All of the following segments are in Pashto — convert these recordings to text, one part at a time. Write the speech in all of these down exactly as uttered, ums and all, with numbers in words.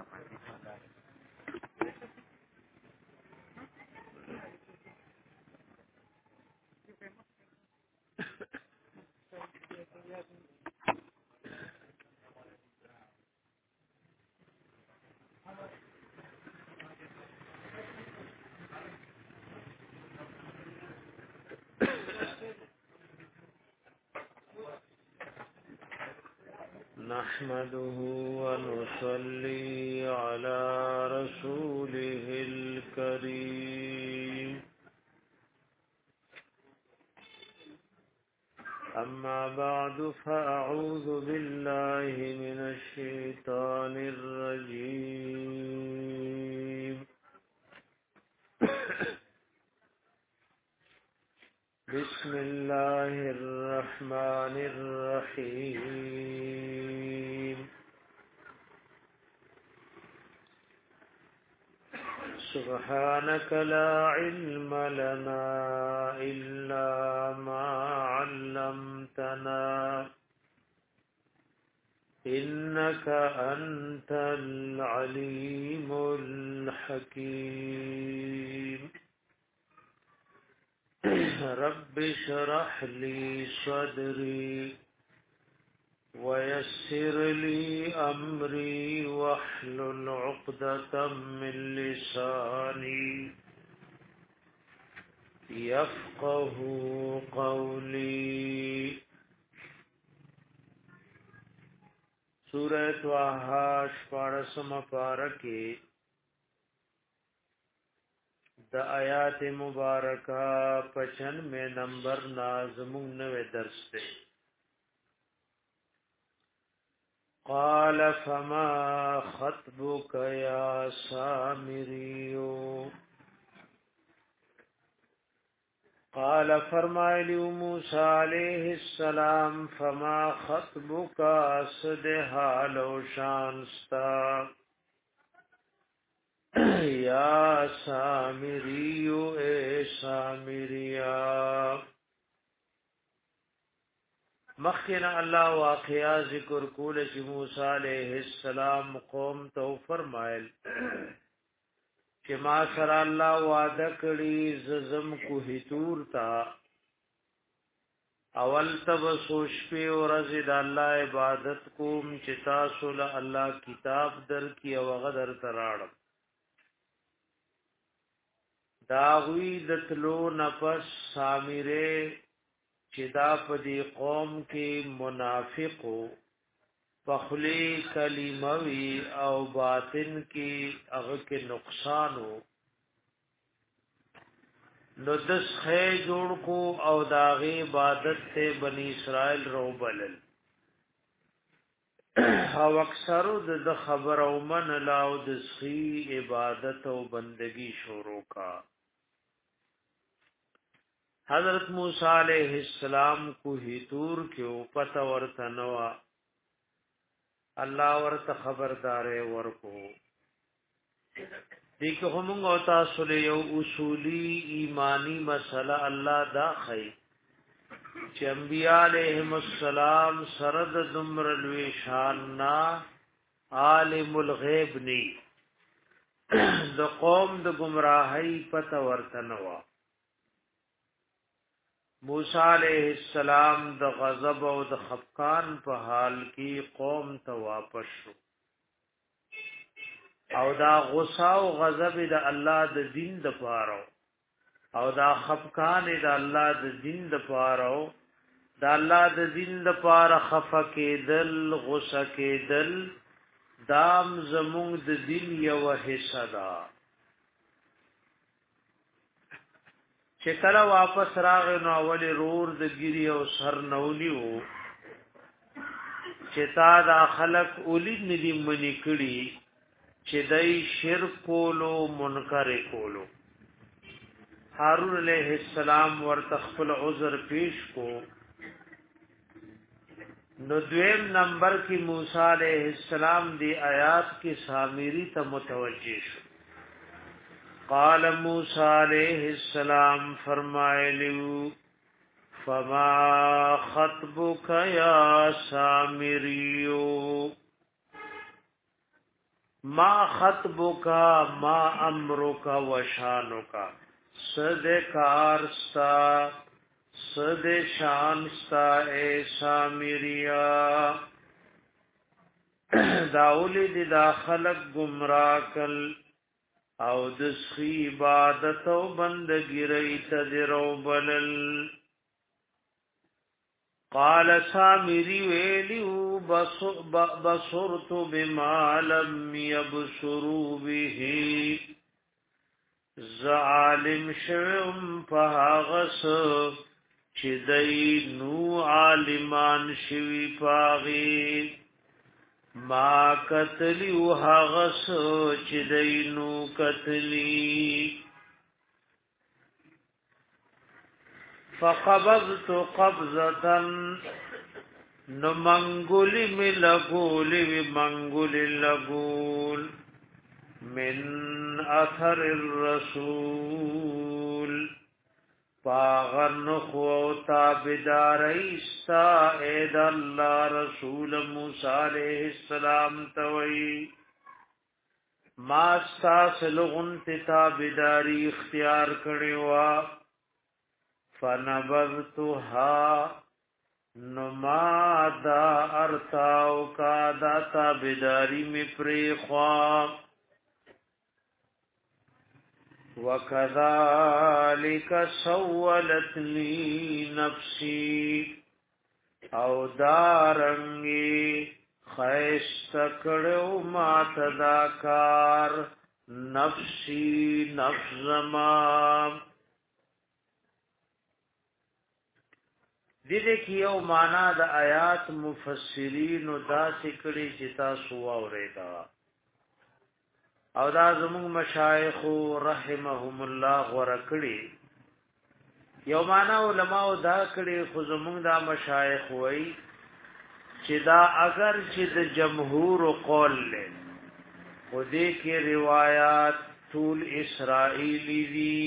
نحمده ونصلي على رسوله الكريم أما بعد فأعوذ بالله من الشيطان الرجيم بسم الله الرحمن الرحيم سبحانك لا علم لنا إلا ما علمتنا إنك أنت العليم الحكيم رب اشرح لي صدري ويسر لي أمري واحلل عقدة من لساني يفقه قولي سورة واحا شپارسم پارکی دا آیات مبارکہ پچن میں نمبر نازمون نوے درس دے قال فما خطبك يا سامريو قال فرمائلی موسیٰ علیہ السلام فما خطبك صد حال و شانستا یا سامریو اے سامریا مخینا اللہ واقعا ذکر کول چې موسی علیہ السلام قوم تو فرمایل چې ما سره الله وعده کړی ززم کو هتور تا اول تب سوچ په ورځ د الله عبادت کوم چې تاسو له الله کتاب در کی او غدر تراړم داوی دتلو نفس سامره چې دا په دې قوم کې منافقو پخلی کلموي او باطن کې هغه کې نقصانو نو دس خې جوړ کو او داغه عبادت ته بنی اسرائیل رو بلل او اکثر د خبر او من لاو د سخی عبادت او بندگی شروع کا حضرت موسی علیہ السلام کو ہی تور کیو پتہ ورته نوا الله ورته خبردار ورکو دیکھو هم او تاسو له یو اصولی ایمانی مسله الله دا خی چې انبیاء علیهم السلام سرد دمر لوی شان نا عالم الغیب نی د قوم د گمراهی پتہ ورته نوا موسی علیہ السلام د غضب او د خفقان په حال کې قوم ته واپس شو او دا غصه او غضب د الله د دین د پاره او دا خفقان د الله د دین د پاره د الله د دین د پاره خفقه دل غصه کې دل دام زمون د دین یو حصہ ده چې کله واپس راغ نو اول رور د ګيري او سر نولیو چې تا دا خلق اولید ندی منی کړي چې دای شرک کولو منکر کولو هارون علیہ السلام ورته خپل عذر پیش کو نو دویم نمبر کی موسی علیہ السلام دی آیات کی سامری ته متوجہ شو قال موسی علیہ السلام فرمایلیو فما خطبک یا سامریو ما خطبک ما امرک وشانک صد کارستا صد شانستا اے سامریا داولی دی دا خلق گمراکل او دسخی عبادت او بندگی ریت درو بلل قال سامری ویلیو بصرت بما لم يبصروا به ظالم شوم فهغس چدئی نو عالمان شوی پاغي ما قتلی وهغس چدئی نو قتلی فقبضت قبضة نمنگولی می لگولی وی منگولی لگول من اثر الرسول پاغن خو تابدار ایستا اید اللہ رسول موسیٰ علیہ السلام توئی ما استاس لغن تابداری اختیار کڑیوا فنبذتها نما دا ارتاو کا داتا بداری می پریخوا وکذالک سولت لی نفسی او دارنگی خیست کڑو ما تداکار نفسی نفس زمان دیده کی یو معنا د آیات مفسرین او دا سکړي چې تاسو واوریدا او دا زموږ مشایخ رحمهم الله ورکړي یو معنا علماء دا کړي خو زموږ دا مشایخ وای چې دا اگر چې د جمهور قول له خو دې کې روایت طول اسرائیلی دي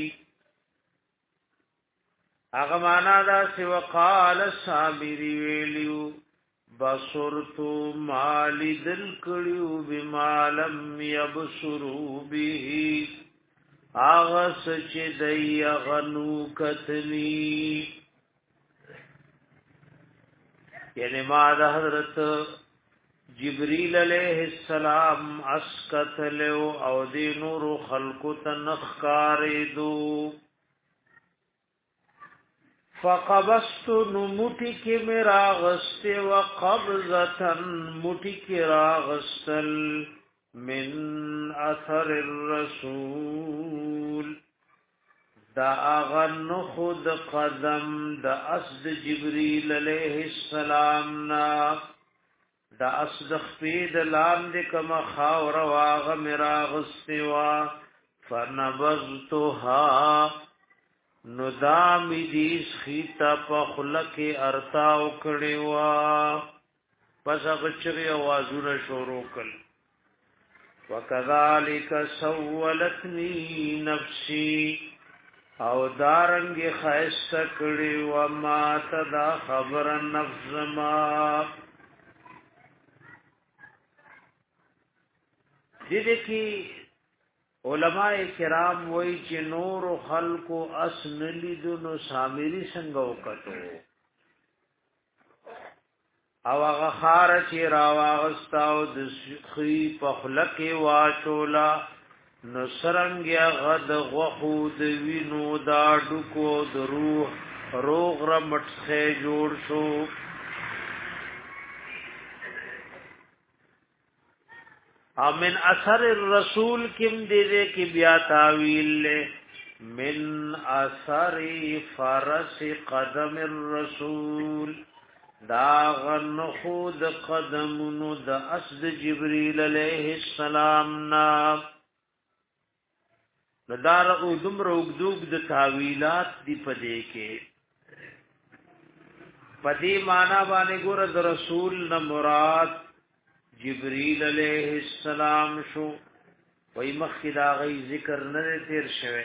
اغه معنا دا سی وقال صابری ویلیو بصرتو مالی دل کړیو بما لم يبصروا به اغه سچ دی غنو کتلی یعنی ما د حضرت جبريل علیہ السلام اسکتلو او دی نور خلق تنخکاریدو فقبست نموٹی کی میرا غست وقبضتا موٹی کی راغستل من اثر الرسول دا اغن خود قدم دا اسد جبریل علیہ السلام نا دا اسد خفید لام دکم خاور واغ میرا غست و فنبذتها نو دامی دیس خیتا پا خلق ارتاو کڑی وا پس اغچری آوازون شورو کل وکذالک سولتنی نفسی او دارنگ خیست کڑی وما تدا خبر نفس ما دیده کی علماء کرام وای چې نور خلق اسن لیدونو سامری څنګه وکړو او هغه خار چې راواغستاو د خي په خلق واچولا نو سرنګ غد غخود وینو دا ډکو د روح روغ رمټخه جوړ شو من اثر الرسول کم دے دے کی بیا تاویل لے من اثر فرس قدم الرسول داغن خود قدمونو دا اسد جبریل علیہ السلام نا دار او دمر اگدوگ دا تاویلات دی پدے کے پدی مانا بانے گور دا رسول نا مراد جبریل علیہ السلام شو وی مخی دا غی ذکر نده تیر شوه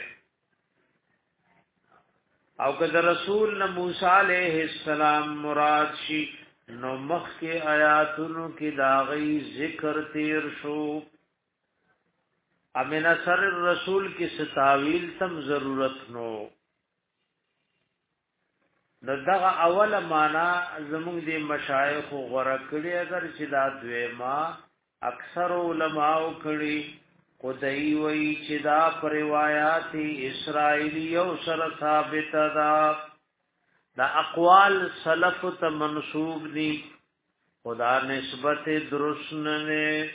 او که دا رسول نا موسیٰ علیہ السلام مراد شی نو مخی آیاتونو کی دا غی ذکر تیر شو امن اثر الرسول کی ستاویل تم ضرورت نو دغه اوله معنا زموږ د مشایخ غوړه کړي اگر چې دا دویما اکثر علماء کړي خدای وی چې دا پر روایت اسرائیلی او سره ثابت ده دا اقوال سلف ته منسوب دي خدا نسبت درست نه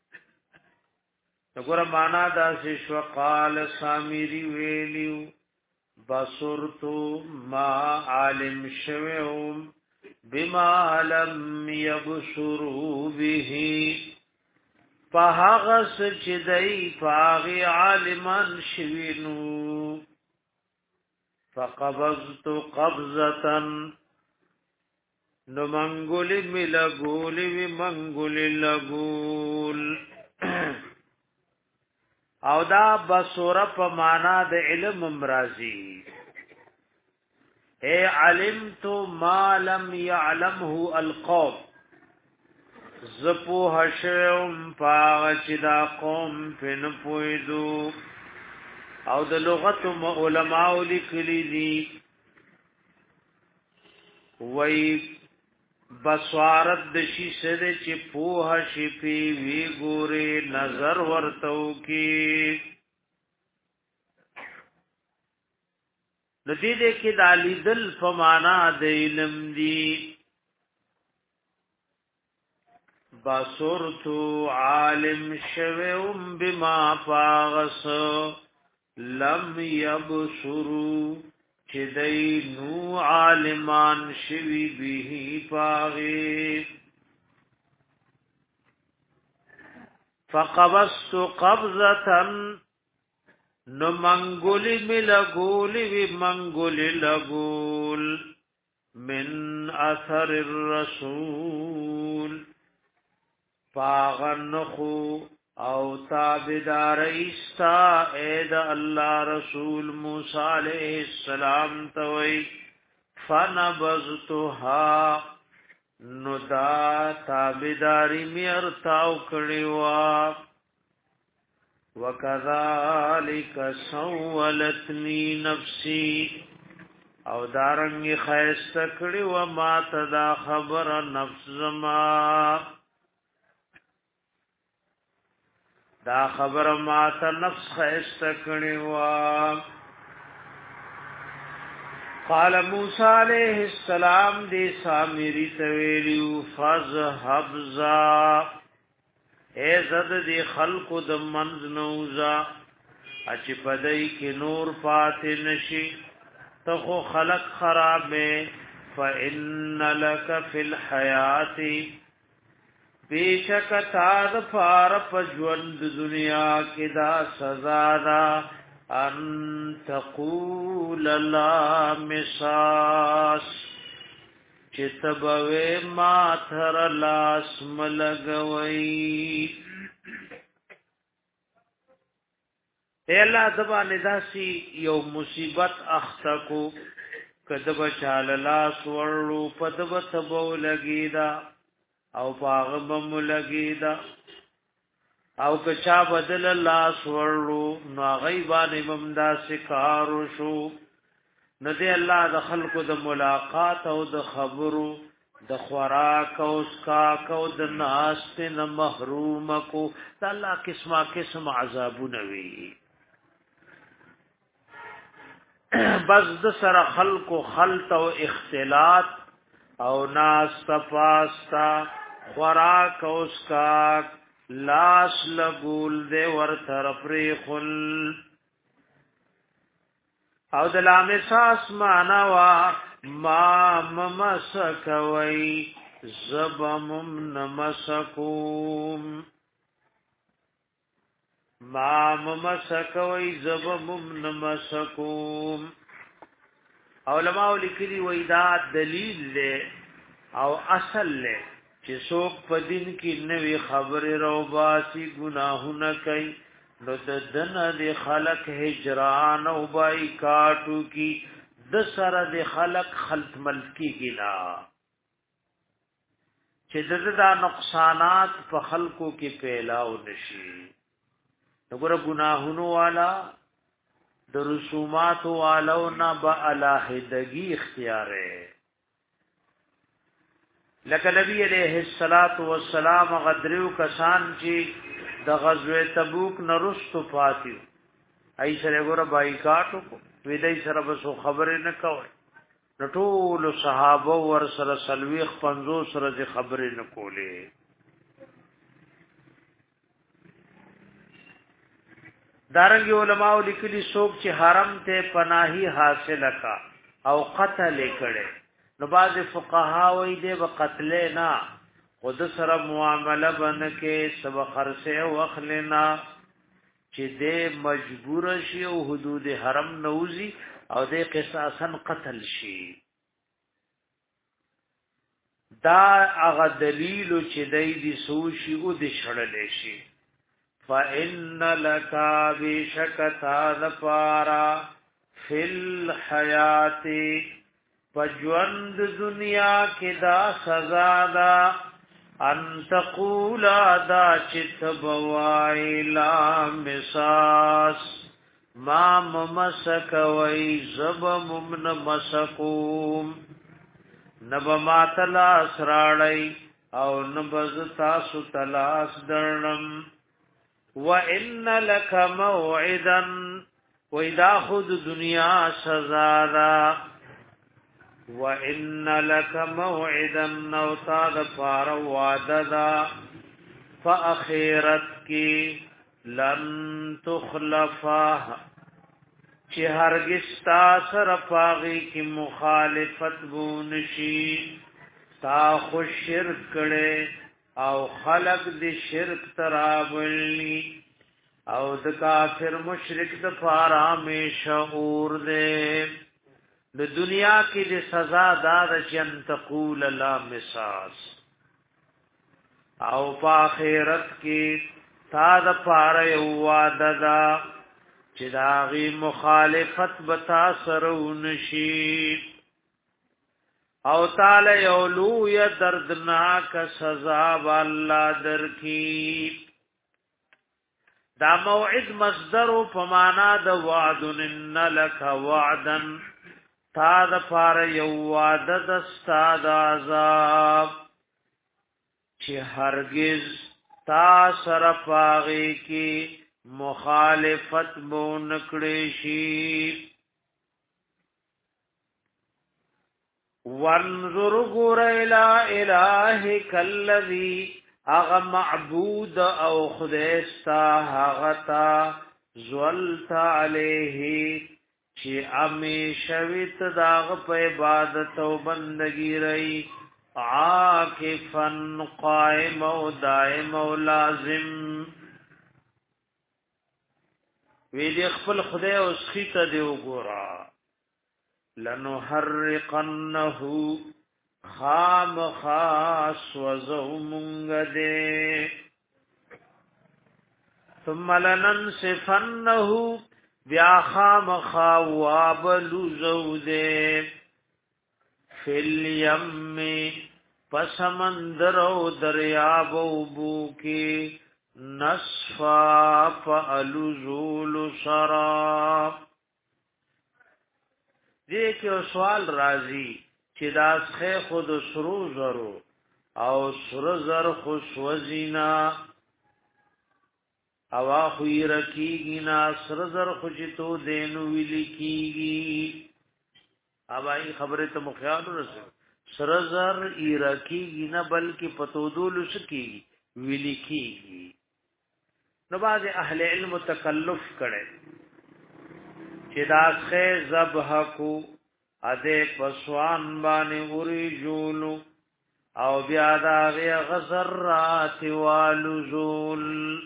وګوره معنا دا چې شو قال سامری ویلیو بصرتو ما عالم شوم بما لم يبصروا به فهغس چدئی فاغی عالمان شوینو فقبضت قبضتا نو منگولی می لگولی وی منگولی لگول او دا بصوره په معنا د علم امرازی اے علمت ما لم يعلمه القوم زپو حشم پاغ چې دا قوم پن پویدو او د لغت علماء لیکلی دي وای بصارت د شي سره چې پوه شي پی وی ګوره نظر ورتو کی د دې دې کې د علی دل فمانا د علم دی بصرت عالم شوم بما فاغس لم يبصروا چې دای نو عالمان شوی به پاغي فقبست قبضه نو منګولی ملګولی وی منګولی لګول من اثر الرسول پاغنخو او تابدار ایستا اید اللہ رسول موسیٰ علیہ السلام توئی فنبذتها ندا تابداری میرتاو کڑیوا وکذالک سولتنی نفسی او دارنگی خیست کڑیوا ما تدا خبر نفس زما دا خبر ما ته نفس خیست کړي وا قال موسی علیہ السلام دې سامری تویلو فذهب ذا اے زد دې خلق د منز نوزا اچ پدای کې نور پات نشي تو خو خلق خرابې فإن لك في الحیات بیشک تاد فار پجوند دنیا کی دا سزا دا ان تقول لا مساس چتبوی ما تھر لاس ملگوئی اے اللہ دبا نداسی یو مصیبت اختکو کدب چال لاس ورلو پدب تبو لگی دا او پاغبم لگیدا او کچا بدل لاس ورلو نو غیبان ممدا سکارو شو ندی الله د خلق د ملاقات او د خبرو د خوراک او اسکاک او د ناست نه محروم کو الله قسمه قسم عذابونه وی بس د سره خلق او خلط او اختلاط او ناس تپاستا خوراک اوسکاک لاس لگول دے ور طرف ریخل او دلام ساس مانوا ما ممسکوی زبمم نمسکوم ما ممسکوی زبمم نمسکوم علماء لیکلی وای دا دلیل له او اصل له چې څوک په دین کې نوې خبره روباسي ګناهونه کوي نو د دنه د خلق هجران او بای کاټو کی د سره د خلق خلط ملکی کینا چې د دا نقصانات په خلقو کې پیلاو نشي وګوره ګناهونو والا د رسومات والو نه با الہدگی اختیار ہے لکه نبی علیہ الصلات والسلام غدریو کسان چې د غزوه تبوک نرستو فاتیو ای سره ګوره بایکاټو کو وی دای سره بس خبرې نه کوي ټول صحابه ور سره سلويخ پنځوس سره خبرې نه کولې دارنګ علماء لیکلي څوک چې حرم ته پناهي حاصل کا او قتل کړي نو باز فقها وې دې وقتل نه خود سره معامله بن کې سب خرسه واخلنا چې دې مجبور شي او حدود حرم نوزي او دې قصاصا قتل شي دا هغه دلیل چې دې دي سوشي او دې شړلې شي فإن لك بشكتا ذفارا في الحياة فجوند دنیا کی دا سزا دا ان تقول دا چت بوائی لا مساس ما ممسک وی زب ممن مسکوم نب ما تلاس راڑی او نبز تاسو تلاس درنم وَإِنَّ لَكَ مَوْعِدًا وَإِذَا خُذْ دُنْيَا سَزَادًا وَإِنَّ لَكَ مَوْعِدًا نَوْتَادَ فَارَ وَعَدَدًا فَأَخِيرَتْ کی لَن تُخْلَفَا چی ہرگز تا سر پاغی کی مخالفت بونشی تا خوش شرک کڑے او خلق دی شرک ترابلی او د کافر مشرک د پارا میں شعور دے د دنیا کی دی سزا داد چن تقول لا مساس او پا آخرت کی تا د پارا یواددا چی داغی مخالفت بتا سرونشی او تعالی یولو یا دردناک سزا والله درکی دا موعد مصدر په معنا د وعد ان لك وعدا تا د فار یو وعده د استاد عذاب چې هرگز تا سره پاغي کی مخالفت مو نکړي شي وانظر غور الى الهك الذي اغ معبود او خدایستا هغتا زولت عليه چې امیشویت داغ په عبادت او بندگی رہی عاکفا قائم او دائم او لازم وی دی خپل خدای او سخیته دی وګورا لنحرقنه خام خاص وزومنگ دے ثم لننصفنه بیا خام خواب لزو دے فی الیم پسمندر و دریاب و بوکی نصفا فالزول سراب دیکھ یو سوال راضی چې دا څخه خود سرو زرو او سر زر خو سوزینا اوا خو رکیږي نا سر زر خو چې تو دینو ویل کیږي اوای خبره ته مخیال رسو سر زر رکیږي نه بلکې پتودول سکیږي ویل کیږي نو باز اهل علم تکلف کړي چې دا څخه ذبح کو اده پسوان باندې وري جولو او بیا دا غي غزرات والزول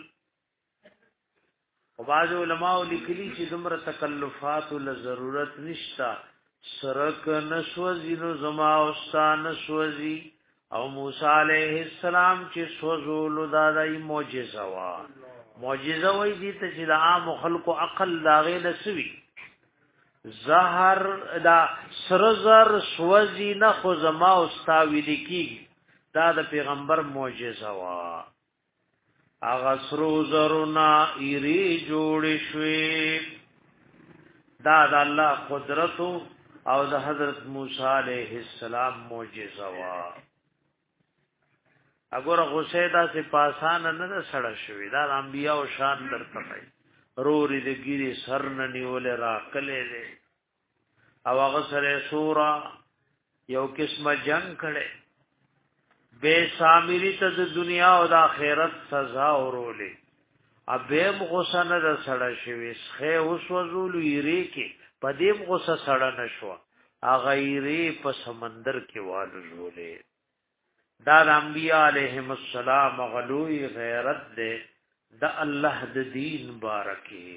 او باز علماء لیکلي چې دمر تکلفات له ضرورت نشتا سرک نسوزی نو زما اوستان نسوزی او موسی علیہ السلام چې سوزول دادای معجزه وا معجزه وای دي ته چې عام خلق عقل لاغې نسوي زهر دا سرزر سوزی نه خو زما اوستاوی لیکي دا د پیغمبر معجزه وا اغا سرو زرنا ایری جوړ شوي دا د الله قدرت او د حضرت موسی علیہ السلام معجزه وا اګوره غصه دا سي پاسان نه سړ شوي دا انبیاء او شان درته وي روري د ګيري سر نه نیول را کله له او هغه سره سورا یو قسمه جنگ کړي بے سامری ته د دنیا او د آخرت سزا اورولې ابه غصه نه سړ شوي خې اوس وزول یری کې پدیم غصه سړ نشو اغیری په سمندر کې والو جوړې دا د انبیاء علیهم السلام غلوی غیرت دے د الله د دین بارکی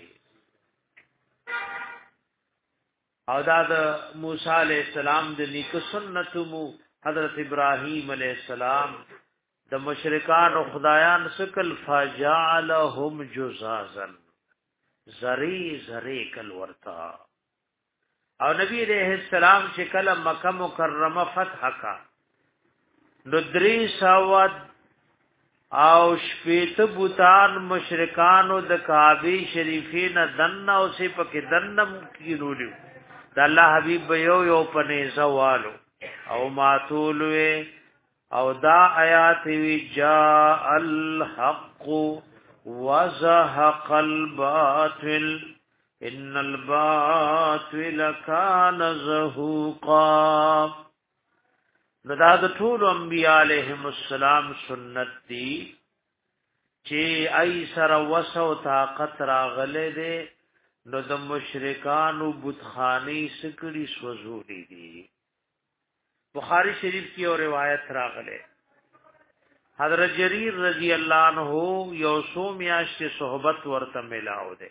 او دا د موسی علیہ السلام د نیک سنت مو حضرت ابراہیم علیہ السلام د مشرکان او خدایان سکل فجعلهم جزازا زری زری کل ورتا او نبی علیہ السلام چې کله مکه مکرمه فتح کا نو دری سواد او شپیت بوتان مشرکانو د کعبه شریفین دن او سی پکې دنم کینولیو د الله حبیب یو یو پنه زوالو او ماتولوي او دا آیات وی جاء الحق وزهق الباطل ان الباطل كان زهوقا نو دا د ټول انبیاء علیهم السلام سنت دی چې ای سره وسو طاقت راغله دي نو د مشرکانو بتخانی سکړي سوزولې دي بخاری شریف کی اور روایت راغله حضرت جریر رضی اللہ عنہ یو سو میاشت صحبت ورته ملاو ده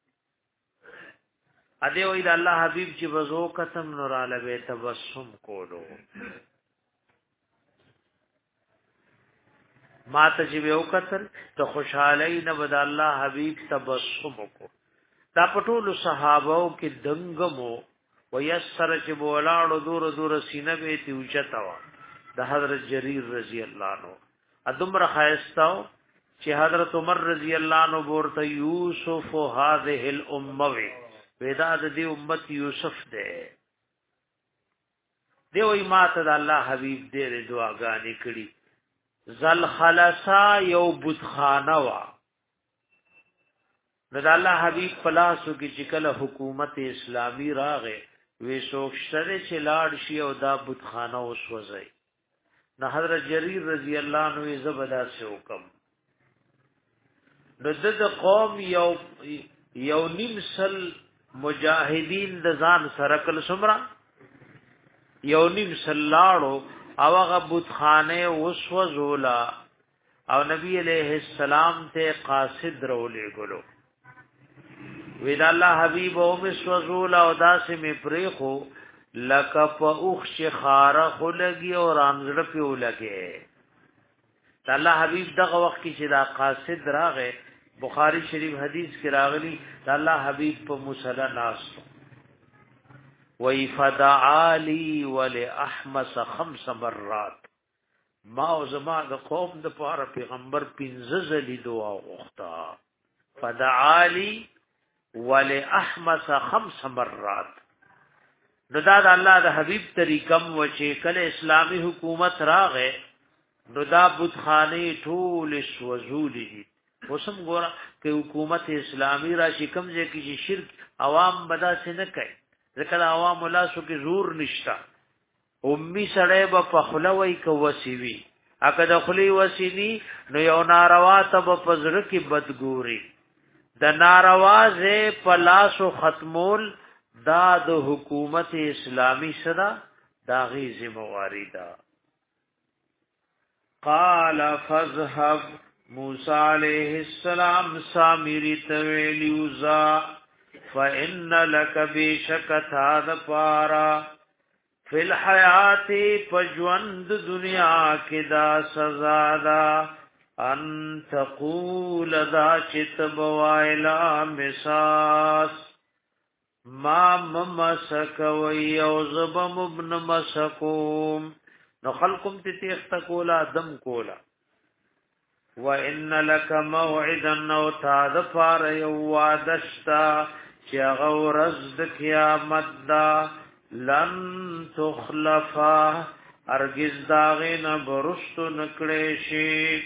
اده وې د الله حبیب چې وزو قسم نور علی تبسم کولو ما ته چې یو قتل ته خوشحالی نه بد الله حبیب تبسم کو دا پټول صحابه کې دنګمو ويسر چې بولاړو دور دور سینه به تی اوچتا وا د حضرت جریر رضی الله عنه ادمره خایستاو چې حضرت عمر رضی الله عنه ورته یوسف هذه الامه ودا د دې امت یوسف ده دی وای ماته د الله حبیب دې دعاګانې کړي زل خلصا یو بتخانه وا د الله حبیب پلاسو کې چې کله حکومت اسلامی راغې وې سوکشره چې لاړ شي او دا بتخانه وسوځي نه حضرت جریر رضی الله عنه زبدا سے حکم د د قوم یو یو نیمسل مجاهدین د ځان سره کل سمرا یو نیمسل لاړو او هغه بتخانه وسوځولا او نبی علیہ السلام ته قاصد رولې ګلو وید الله حبیب او مسوزول او داسې می پریخو لک په اوخ شخاره خلګي او رامزړه پیو لګي الله حبیب دغه وخت کې چې دا قاصد راغې بخاری شریف حدیث کې راغلی الله حبیب په مصلا ناس وی فدعالی ولاحمس خمس مرات ما او زما د قوم د پاره پیغمبر پنځه ځلې دعا وغوښتا فدعالی ولاحمس خمس مرات نو دا د الله د حبیب طریقم و چې کله اسلامی حکومت راغې نو دا بتخانه ټول سوزولې دي وسم ګوره چې حکومت اسلامی راشي کوم ځای کې شرک عوام بدا سي نه کوي ځکه عوام الله سو کې زور نشتا امي سړی به په خلوي کو وسیوي اګه د خلی وسینی نو یو ناروا ته په پزړه کې بدګوري د ناروازه پلاسو ختمول دا د حکومت اسلامی صدا داغي ذمہواری دا قال فذهب موسی علیہ السلام سامری تویلیوزا فإن لك بشکت هذا پارا فی الحیات پجوند دنیا کی دا سزا دا ان تقول دا چت بوائلا مساس ما ممسک وی او زبم ابن مسکوم نو خلقم تی تیخت کولا دم کولا وان لك موعدا او تاد فار یوادشتا چې غورز د قیامت دا لن تخلفا ارگز داغینا برستو نکڑے شی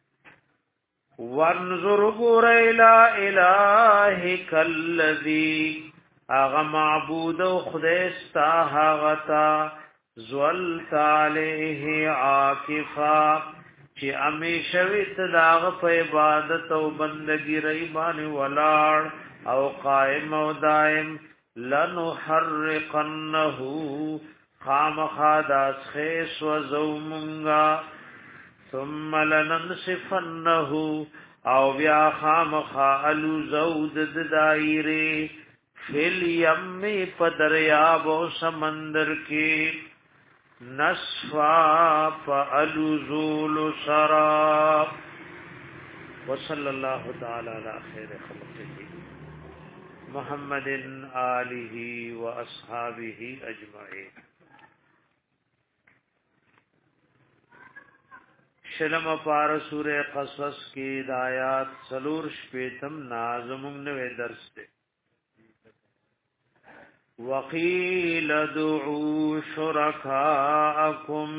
وانظر گور الى الہک الذی اغا معبود و خدیستا حاغتا زولت علیہ عاکفا چی امیشویت داغ پا عبادت و بندگی ریبان ولاڑ او قائم او دائم لنحرقنہو خام خاداس خیس و زومنگا ثم لننصفنه او بیا خام خالو زود دائره فل یم پدریاب و سمندر کی نصفا فالو زول سراب وصلی اللہ تعالی علی خیر خلقه محمد آلہ و اصحابہ اجمعین. شلم پار سورہ قصص کی آیات سلور شپیتم نازمون نوے درس دے. وقیل دعو شرکاءکم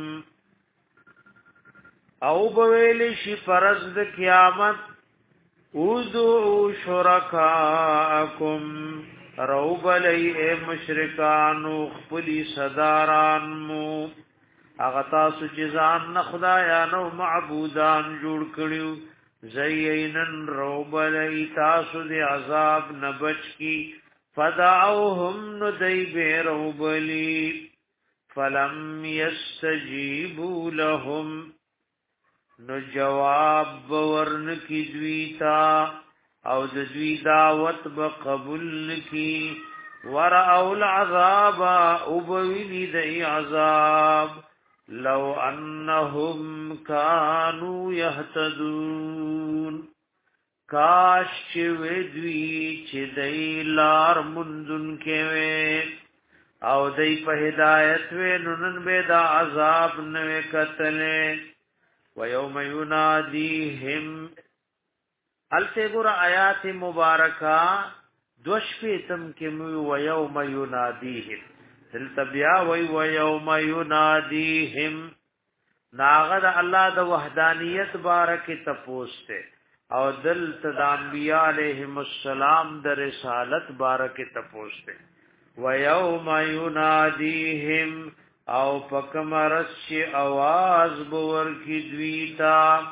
او بویلش پرزد قیامت ادعو شرکاءکم روب لئی اے مشرکانو خپلی صدارانمو اغه تاسو چې ځان نه خدایانو معبودان جوړ کړیو زینن روبلای تاسو د عذاب نه بچ کی فدعوهم ندی به روبلی فلم یستجیبوا لهم نو جواب ورن کی دویتا او د دوی دعوت به قبول کی ورأوا العذاب او بویلی دی عذاب لو انهم كانوا يهتدون کاش چې ودوی چې دای لار مندون کې او دای په هدایت و نن به دا عذاب نه کتلې و یوم ینادیهم الته ګور آیات مبارکه دوش پیتم کې مو و یوم ینادیهم دلته بیا وی و یوم ینادیهم ناغد الله د وحدانیت بارک تپوسته او دلته د انبیاء علیهم السلام د رسالت بارک تپوسته و یوم ینادیهم او پکمرش आवाज بور کی دویتا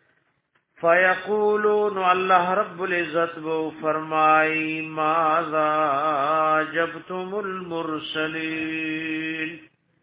فیقولون الله رب العزت بو فرمائی ماذا جبتم المرسلین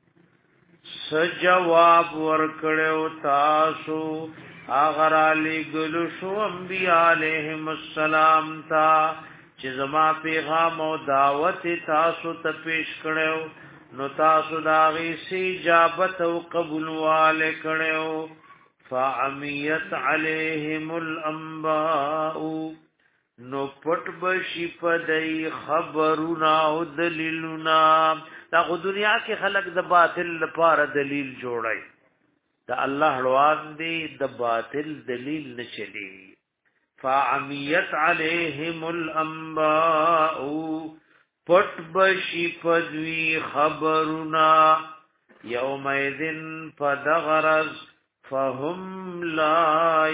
سجواب ورکڑیو تاسو اگر علی گلو شو انبیاء علیہم السلام تا چې زما پیغام او دعوت تاسو ته پیش کړو نو تاسو داغي سی اجابت او قبول والے کړو فعمیت علیہم الانباء نو پټ بشی پدای خبرنا او دلیلنا دا خو دنیا کې خلق د باطل لپاره دلیل جوړای دا الله روان دی د باطل دلیل نه چلی فعمیت علیہم الانباء پټ بشی پدوی خبرنا یومئذ فدغرز فهم لا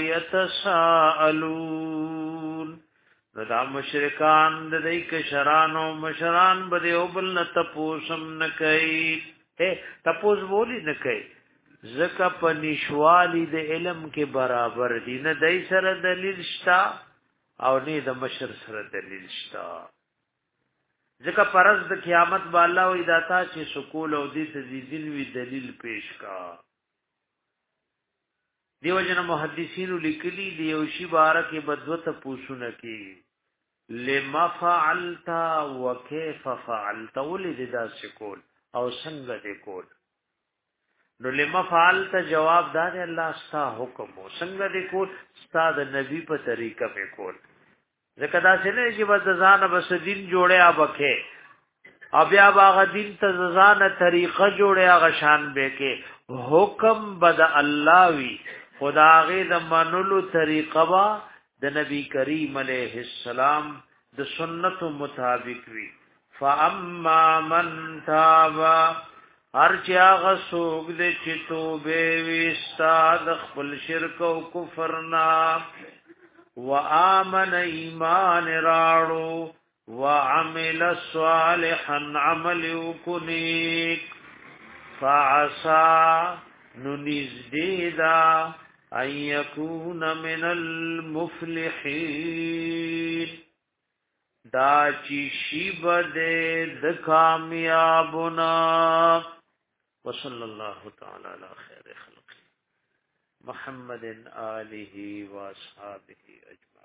يتساءلون دا مشرکان د دې کشران او مشران بده او بل نه تپوسم نه کوي اے تپوس بولی نه کوي زکه پنیشوالی د علم کې برابر دي نه دای سره دلیل شتا او نه د مشر سره دلیل شتا زکه پرز د قیامت بالا او اداتا چې سکول او دې تزیدل وی دلیل پیش کا دیو جن محدثین لیکلی دیو شی بارکه بدوت پوښونه کی لما فعلت وكيف فعلت ولید دا سکول او څنګه دې کول نو لما فعلت جواب دار الله ستا حکم او څنګه دې کول ستا د نبی په طریقه په کول ځکه دا څنګه چې بد ځان بس دین جوړه ابکه بیا باغ دین ته ځان طریقه جوړه غشان به کې حکم بد الله وی خداغه د منلو طریقه وا د نبی کریم علیه السلام د سنت مطابق وی فاما من تاب ارجا غسوق د چتوبه وستاد خپل شرک او کفرنا وآمن ایمان راړو وعمل صالحا عمل وکنیک فعسى ننزديدا ان يكون من المفلحين دا چی شیب دے د کامیابنا وصلی اللہ تعالی علی خیر خلق محمد آلہ و اصحابہ اجمعین.